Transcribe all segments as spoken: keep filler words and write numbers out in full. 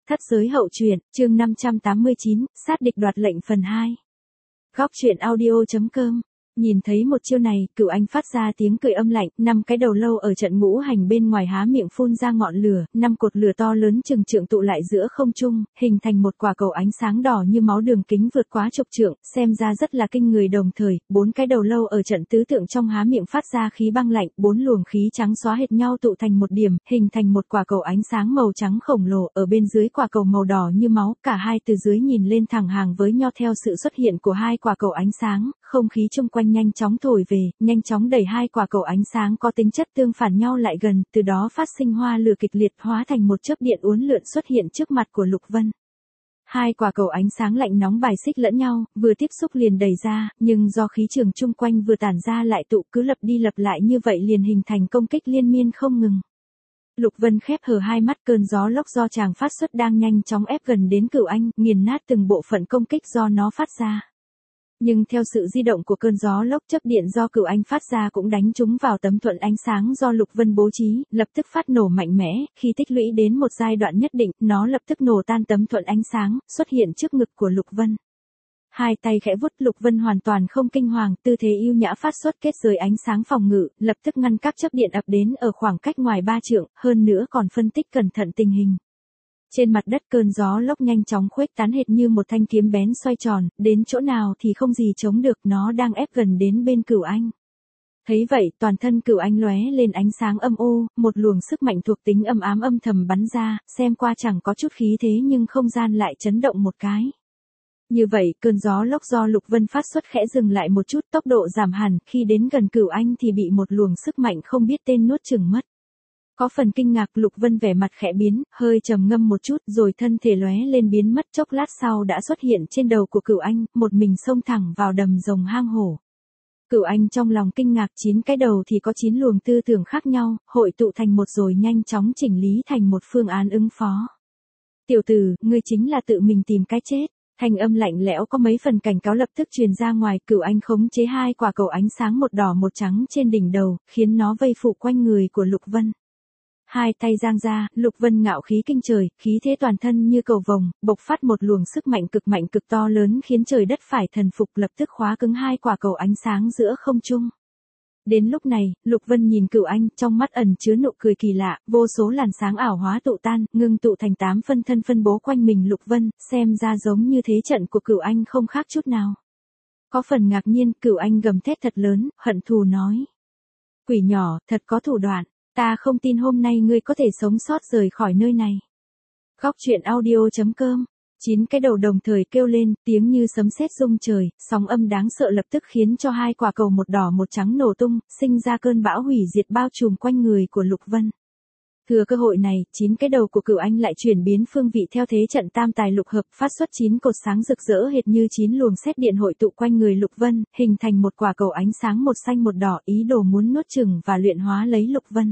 Thất giới hậu truyện, chương năm trăm tám mươi chín, sát địch đoạt lệnh phần hai. Góc truyện audio chấm com. Nhìn thấy một chiêu này, Cửu Anh phát ra tiếng cười âm lạnh, năm cái đầu lâu ở trận ngũ hành bên ngoài há miệng phun ra ngọn lửa, năm cột lửa to lớn chừng trượng tụ lại giữa không trung, hình thành một quả cầu ánh sáng đỏ như máu, đường kính vượt quá chục trượng, xem ra rất là kinh người. Đồng thời, bốn cái đầu lâu ở trận tứ tượng trong há miệng phát ra khí băng lạnh, bốn luồng khí trắng xóa hệt nhau tụ thành một điểm, hình thành một quả cầu ánh sáng màu trắng khổng lồ, ở bên dưới quả cầu màu đỏ như máu, cả hai từ dưới nhìn lên thẳng hàng với nhau. Theo sự xuất hiện của hai quả cầu ánh sáng, không khí chung quanh nhanh chóng thổi về, nhanh chóng đẩy hai quả cầu ánh sáng có tính chất tương phản nhau lại gần, từ đó phát sinh hoa lửa kịch liệt, hóa thành một chớp điện uốn lượn xuất hiện trước mặt của Lục Vân. Hai quả cầu ánh sáng lạnh nóng bài xích lẫn nhau, vừa tiếp xúc liền đẩy ra, nhưng do khí trường chung quanh vừa tản ra lại tụ, cứ lặp đi lặp lại như vậy liền hình thành công kích liên miên không ngừng. Lục Vân khép hờ hai mắt, cơn gió lốc do chàng phát xuất đang nhanh chóng ép gần đến Cửu Anh, nghiền nát từng bộ phận công kích do nó phát ra. Nhưng theo sự di động của cơn gió lốc, chớp điện do Cửu Anh phát ra cũng đánh trúng vào tấm thuẫn ánh sáng do Lục Vân bố trí, lập tức phát nổ mạnh mẽ, khi tích lũy đến một giai đoạn nhất định, nó lập tức nổ tan tấm thuẫn ánh sáng, xuất hiện trước ngực của Lục Vân. Hai tay khẽ vuốt, Lục Vân hoàn toàn không kinh hoàng, tư thế yêu nhã phát xuất kết giới ánh sáng phòng ngự, lập tức ngăn các chớp điện ập đến ở khoảng cách ngoài ba trượng, hơn nữa còn phân tích cẩn thận tình hình. Trên mặt đất cơn gió lốc nhanh chóng khuếch tán hệt như một thanh kiếm bén xoay tròn, đến chỗ nào thì không gì chống được, nó đang ép gần đến bên Cửu Anh. Thấy vậy, toàn thân Cửu Anh lóe lên ánh sáng âm u, một luồng sức mạnh thuộc tính âm ám âm thầm bắn ra, xem qua chẳng có chút khí thế nhưng không gian lại chấn động một cái. Như vậy, cơn gió lốc do Lục Vân phát xuất khẽ dừng lại một chút, tốc độ giảm hẳn, khi đến gần Cửu Anh thì bị một luồng sức mạnh không biết tên nuốt chửng mất. Có phần kinh ngạc, Lục Vân vẻ mặt khẽ biến, hơi trầm ngâm một chút rồi thân thể lóe lên biến mất, chốc lát sau đã xuất hiện trên đầu của Cửu Anh, một mình xông thẳng vào đầm rồng hang hổ. Cửu Anh trong lòng kinh ngạc, chín cái đầu thì có chín luồng tư tưởng khác nhau, hội tụ thành một rồi nhanh chóng chỉnh lý thành một phương án ứng phó. Tiểu tử, ngươi chính là tự mình tìm cái chết. Thanh âm lạnh lẽo có mấy phần cảnh cáo lập tức truyền ra ngoài. Cửu Anh khống chế hai quả cầu ánh sáng một đỏ một trắng trên đỉnh đầu, khiến nó vây phủ quanh người của Lục Vân. Hai tay giang ra, Lục Vân ngạo khí kinh trời, khí thế toàn thân như cầu vồng, bộc phát một luồng sức mạnh cực mạnh cực to lớn khiến trời đất phải thần phục, lập tức khóa cứng hai quả cầu ánh sáng giữa không trung. Đến lúc này, Lục Vân nhìn Cửu Anh, trong mắt ẩn chứa nụ cười kỳ lạ, vô số làn sáng ảo hóa tụ tan, ngưng tụ thành tám phân thân phân bố quanh mình Lục Vân, xem ra giống như thế trận của Cửu Anh không khác chút nào. Có phần ngạc nhiên, Cửu Anh gầm thét thật lớn, hận thù nói: "Quỷ nhỏ, thật có thủ đoạn. Ta không tin hôm nay ngươi có thể sống sót rời khỏi nơi này." Góc truyện audio chấm com. Chín cái đầu đồng thời kêu lên, tiếng như sấm sét rung trời, sóng âm đáng sợ lập tức khiến cho hai quả cầu một đỏ một trắng nổ tung, sinh ra cơn bão hủy diệt bao trùm quanh người của Lục Vân. Thừa cơ hội này, chín cái đầu của Cửu Anh lại chuyển biến phương vị theo thế trận tam tài lục hợp, phát xuất chín cột sáng rực rỡ hệt như chín luồng sét điện hội tụ quanh người Lục Vân, hình thành một quả cầu ánh sáng một xanh một đỏ, ý đồ muốn nuốt chửng và luyện hóa lấy Lục Vân.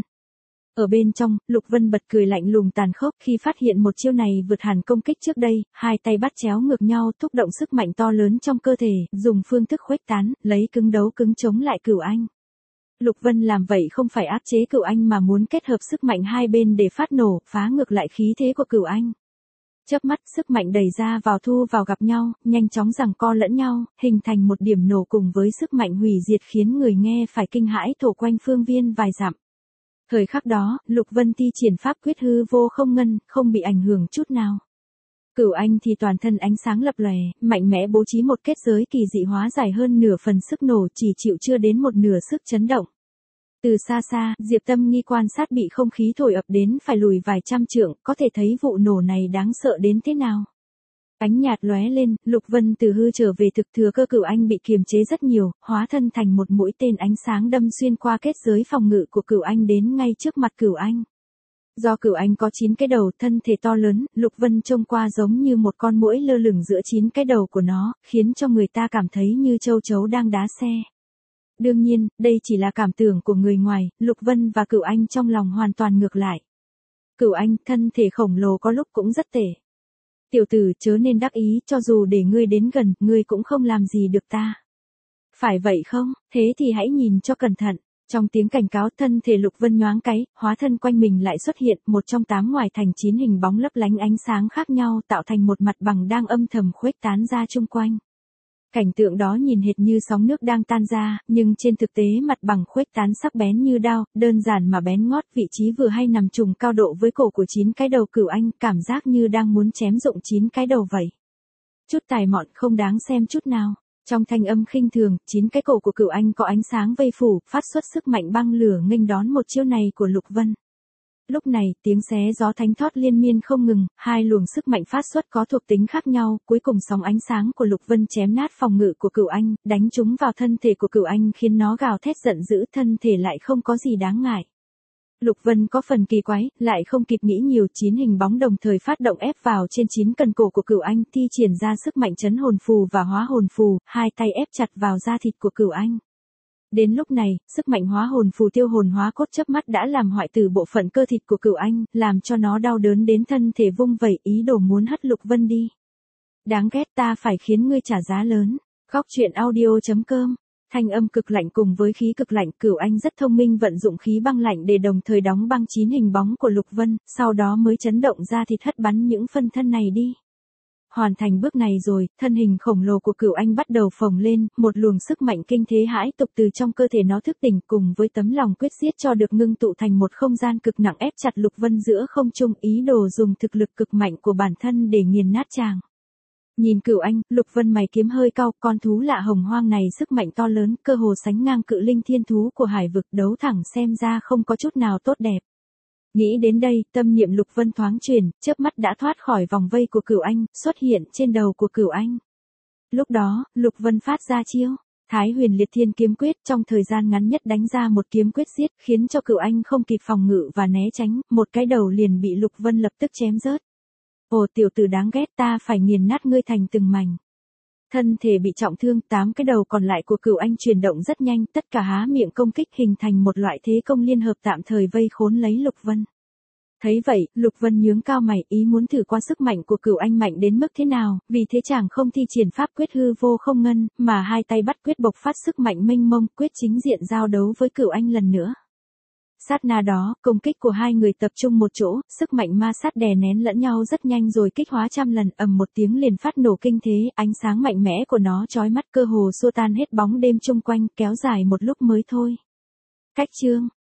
Ở bên trong, Lục Vân bật cười lạnh lùng tàn khốc khi phát hiện một chiêu này vượt hẳn công kích trước đây, hai tay bắt chéo ngược nhau, thúc động sức mạnh to lớn trong cơ thể, dùng phương thức khuếch tán, lấy cứng đấu cứng chống lại Cửu Anh. Lục Vân làm vậy không phải áp chế Cửu Anh mà muốn kết hợp sức mạnh hai bên để phát nổ, phá ngược lại khí thế của Cửu Anh. Chớp mắt, sức mạnh đẩy ra vào thu vào gặp nhau, nhanh chóng giằng co lẫn nhau, hình thành một điểm nổ cùng với sức mạnh hủy diệt khiến người nghe phải kinh hãi thổ quanh phương viên vài dặm. Thời khắc đó, Lục Vân thi triển pháp quyết hư vô không ngân, không bị ảnh hưởng chút nào. Cửu Anh thì toàn thân ánh sáng lập lòe, mạnh mẽ bố trí một kết giới kỳ dị hóa giải hơn nửa phần sức nổ, chỉ chịu chưa đến một nửa sức chấn động. Từ xa xa, Diệp Tâm Nghi quan sát bị không khí thổi ập đến phải lùi vài trăm trượng, có thể thấy vụ nổ này đáng sợ đến thế nào. Ánh nhạt lóe lên, Lục Vân từ hư trở về thực, thừa cơ Cửu Anh bị kiềm chế rất nhiều, hóa thân thành một mũi tên ánh sáng đâm xuyên qua kết giới phòng ngự của Cửu Anh đến ngay trước mặt Cửu Anh. Do Cửu Anh có chín cái đầu, thân thể to lớn, Lục Vân trông qua giống như một con muỗi lơ lửng giữa chín cái đầu của nó, khiến cho người ta cảm thấy như châu chấu đang đá xe. Đương nhiên, đây chỉ là cảm tưởng của người ngoài, Lục Vân và Cửu Anh trong lòng hoàn toàn ngược lại. Cửu Anh, thân thể khổng lồ có lúc cũng rất tệ. Tiểu tử, chớ nên đắc ý, cho dù để ngươi đến gần, ngươi cũng không làm gì được ta. Phải vậy không? Thế thì hãy nhìn cho cẩn thận. Trong tiếng cảnh cáo, thân thể Lục Vân nhoáng cái, hóa thân quanh mình lại xuất hiện một trong tám ngoài thành chín hình bóng lấp lánh ánh sáng khác nhau, tạo thành một mặt bằng đang âm thầm khuếch tán ra chung quanh. Cảnh tượng đó nhìn hệt như sóng nước đang tan ra, nhưng trên thực tế mặt bằng khuếch tán sắc bén như đao, đơn giản mà bén ngót, vị trí vừa hay nằm trùng cao độ với cổ của chín cái đầu cửu anh, cảm giác như đang muốn chém rụng chín cái đầu vậy. Chút tài mọn không đáng xem chút nào. Trong thanh âm khinh thường, chín cái cổ của cửu anh có ánh sáng vây phủ, phát xuất sức mạnh băng lửa nghênh đón một chiêu này của Lục Vân. Lúc này, tiếng xé gió thánh thót liên miên không ngừng, hai luồng sức mạnh phát xuất có thuộc tính khác nhau, cuối cùng sóng ánh sáng của Lục Vân chém nát phòng ngự của cửu anh, đánh trúng vào thân thể của cửu anh khiến nó gào thét giận dữ, thân thể lại không có gì đáng ngại. Lục Vân có phần kỳ quái, lại không kịp nghĩ nhiều, chín hình bóng đồng thời phát động ép vào trên chín cần cổ của cửu anh, thi triển ra sức mạnh chấn hồn phù và hóa hồn phù, hai tay ép chặt vào da thịt của cửu anh. Đến lúc này, sức mạnh hóa hồn phù tiêu hồn hóa cốt chớp mắt đã làm hoại tử bộ phận cơ thịt của cửu anh, làm cho nó đau đớn đến thân thể vung vẩy, ý đồ muốn hất Lục Vân đi. Đáng ghét, ta phải khiến ngươi trả giá lớn. Góc truyện audio chấm com. Thanh âm cực lạnh cùng với khí cực lạnh, cửu anh rất thông minh vận dụng khí băng lạnh để đồng thời đóng băng chín hình bóng của Lục Vân, sau đó mới chấn động ra thịt hất bắn những phân thân này đi. Hoàn thành bước này rồi, thân hình khổng lồ của cửu anh bắt đầu phồng lên, một luồng sức mạnh kinh thế hãi tục từ trong cơ thể nó thức tỉnh, cùng với tấm lòng quyết giết cho được ngưng tụ thành một không gian cực nặng ép chặt Lục Vân giữa không trung, ý đồ dùng thực lực cực mạnh của bản thân để nghiền nát chàng. Nhìn cửu anh, Lục Vân mày kiếm hơi cau, con thú lạ hồng hoang này sức mạnh to lớn, cơ hồ sánh ngang cự linh thiên thú của hải vực, đấu thẳng xem ra không có chút nào tốt đẹp. Nghĩ đến đây, tâm niệm Lục Vân thoáng chuyển, chớp mắt đã thoát khỏi vòng vây của cửu anh, xuất hiện trên đầu của cửu anh. Lúc đó, Lục Vân phát ra chiêu Thái Huyền Liệt Thiên Kiếm Quyết, trong thời gian ngắn nhất đánh ra một kiếm quyết giết, khiến cho cửu anh không kịp phòng ngự và né tránh, một cái đầu liền bị Lục Vân lập tức chém rớt. Ồ, tiểu tử đáng ghét, ta phải nghiền nát ngươi thành từng mảnh. Thân thể bị trọng thương, tám cái đầu còn lại của cửu anh chuyển động rất nhanh, tất cả há miệng công kích hình thành một loại thế công liên hợp tạm thời vây khốn lấy Lục Vân. Thấy vậy, Lục Vân nhướng cao mày, ý muốn thử qua sức mạnh của cửu anh mạnh đến mức thế nào, vì thế chàng không thi triển pháp quyết hư vô không ngân, mà hai tay bắt quyết bộc phát sức mạnh mênh mông, quyết chính diện giao đấu với cửu anh lần nữa. Sát na đó, công kích của hai người tập trung một chỗ, sức mạnh ma sát đè nén lẫn nhau rất nhanh rồi kích hóa trăm lần, ầm một tiếng liền phát nổ kinh thế, ánh sáng mạnh mẽ của nó chói mắt cơ hồ xua tan hết bóng đêm chung quanh, kéo dài một lúc mới thôi. Cách chương